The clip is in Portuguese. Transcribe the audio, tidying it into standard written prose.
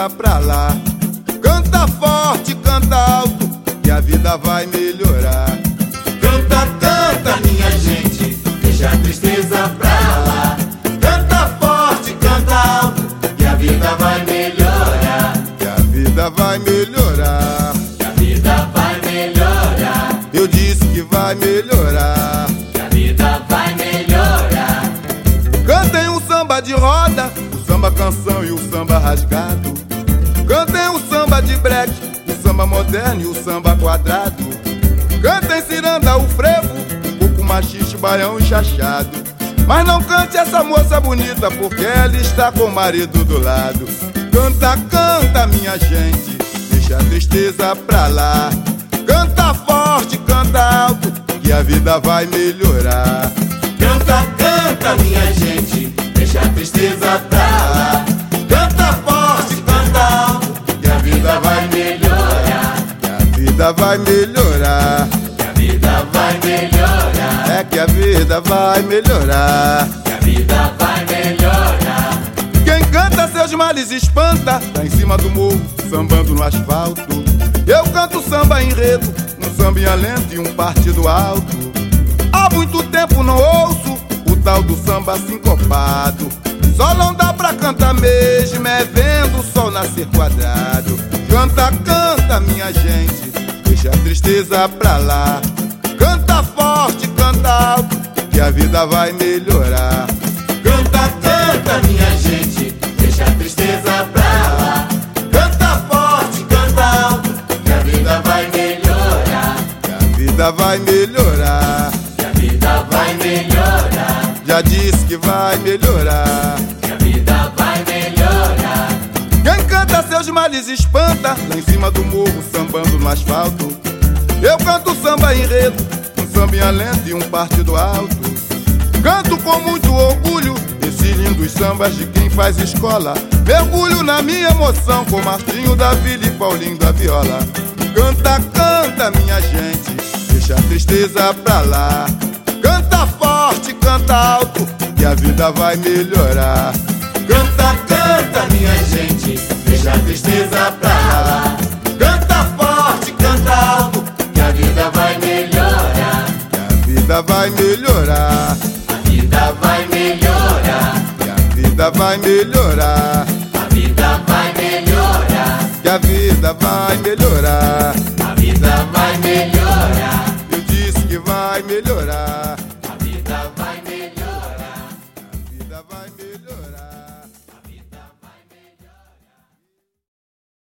tristeza pra lá. Canta forte, canta alto, que a vida vai melhorar. Canta, canta, minha gente, deixa a tristeza pra lá. Canta forte, canta alto, que a vida vai melhorar. Que a vida vai melhorar. Que a vida vai melhorar. Eu disse que vai melhorar. Que a vida vai melhorar. Cantem o samba de roda, o samba canção e o samba rasgado. Cantem o samba de break, o samba moderno e o samba quadrado. Cantem ciranda, o frevo, um pouco machiste, baião e chachado. Mas não cante essa moça bonita, porque ela está com o marido do lado. Canta, canta, minha gente, deixa a tristeza pra lá. Canta forte, canta alto, que a vida vai melhorar. Canta, canta, minha gente, deixa a tristeza pra lá. Canta forte, canta alto, que a vida vai melhorar. Que a vida vai melhorar. Que a vida vai melhorar. É que a vida vai melhorar. Que a vida vai melhorar. Quem canta seus males espanta, tá em cima do morro, sambando no asfalto. Eu canto samba enredo, um sambinha lento e um partido alto. Há muito tempo não ouço o tal do samba sincopado. Só não dá pra cantar mesmo, é vendo o sol nascer quadrado. Canta, canta, minha gente, deixa a tristeza pra lá. Canta forte, canta alto, que a vida vai melhorar. Canta, canta, minha gente, deixa a tristeza pra lá. Canta forte, canta alto, que a vida vai melhorar. Que a vida vai melhorar. Que a vida vai melhorar. Já disse que vai melhorar. Que a vida vai melhorar. Quem canta seus males espanta, lá em cima do morro, sambando no asfalto. Eu canto samba enredo, um sambinha lento e um partido alto. Canto com muito orgulho esses lindos sambas de quem faz escola. Mergulho na minha emoção com Martinho da Vila e Paulinho da Viola. Canta, canta, minha gente, deixa a tristeza pra lá. Canta forte, canta alto, que a vida vai melhorar. Canta, canta, minha gente, deixa a tristeza pra lá. Canta forte, canta alto, que a vida vai melhorar. Que a vida vai melhorar. A vida vai melhorar. Que a vida vai melhorar. A vida vai melhorar. Que a vida vai melhorar. A vida vai melhorar. Eu disse que vai melhorar.